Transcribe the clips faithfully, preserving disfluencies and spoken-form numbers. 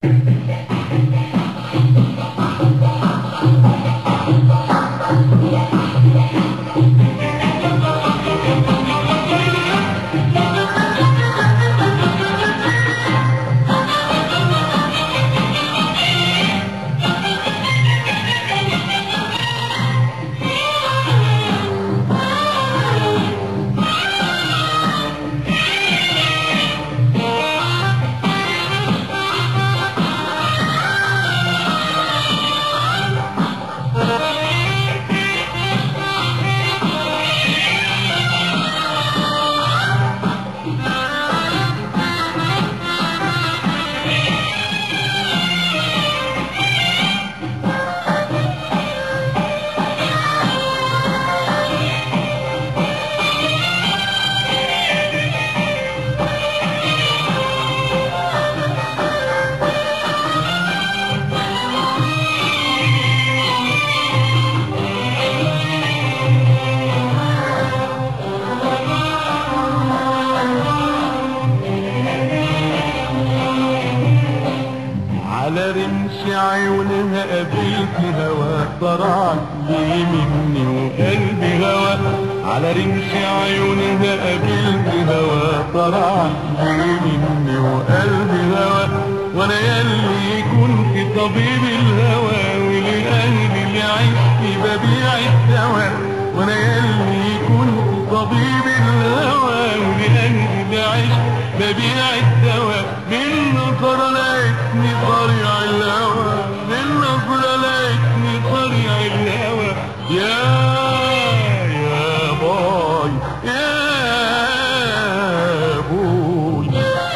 على رمش عيونها قابلت هوا طرعت لي مني وقلبي هوا. على رمش عيونها قابلت هوا طرعت لي مني وقلبي هوا. وانا ياللي كنت طبيب الهوى ولأهلي اللي عشت ببيع الدواء. وانا ياللي كنت طبيب الهوى ولأهلي اللي عشت ببيع الدواء. من نظرة لقيتني طريع الهوى، من نظرة لقيتني طريع الهوى. يا يا باي يا بوي.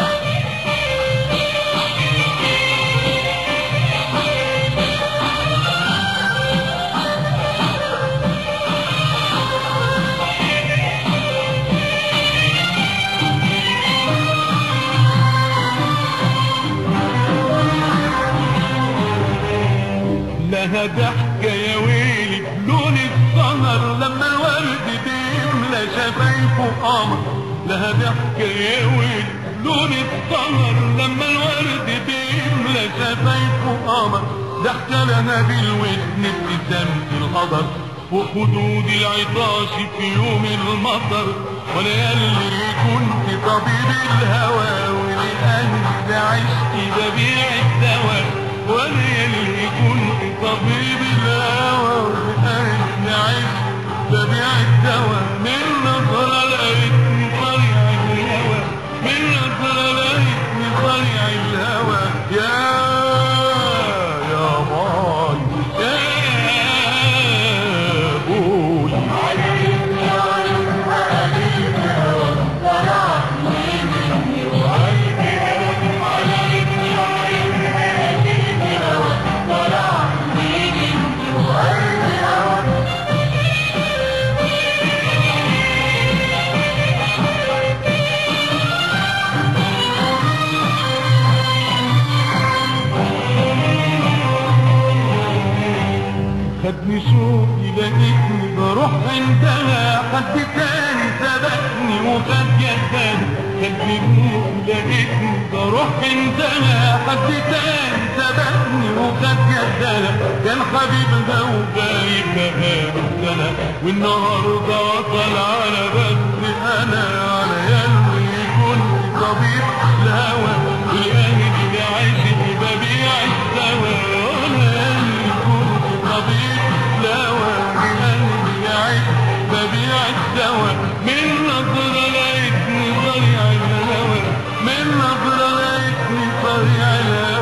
لها ضحكة يا ويلي بلون السهر لما الورد بيملى شفايفه قمر. لها ضحكة يا ويلي بلون السهر لما الورد بيملى شفايفه قمر. ضحكة لها بالودن ابتسامة القدر فوق خدود العطاش في يوم المطر. وانا ياللي كنت طبيب الهوى ولأهلي عشت ببيع الدواء. وانا ياللي كنت طبيب الهوى ولأهلي عشت ببيع الدواء. من نظرة لقيتني طريع الهوى، من نظرة لقيتني طريع الهوى. يا يا باي يا بوي. خدني شوقي لقيتني بروح عندها، حد تاني سبقني وخد يدها. خدني شوقي لقيتني بروح عندها، حد تاني سبقني وخد يدها. كان حبيبها وغايب بقاله سنة والنهارده وصل على بس انا. على ياللي كنت طبيب الهوى ولأهلي اللي عايشت ببيع الدواء. وانا ياللي كنت طبيب الهوى ولأهلي اللي عايشت ببيع الدواء. من نظرة لقيتني طريع الهوى، من نظرة لقيتني طريع الهوى.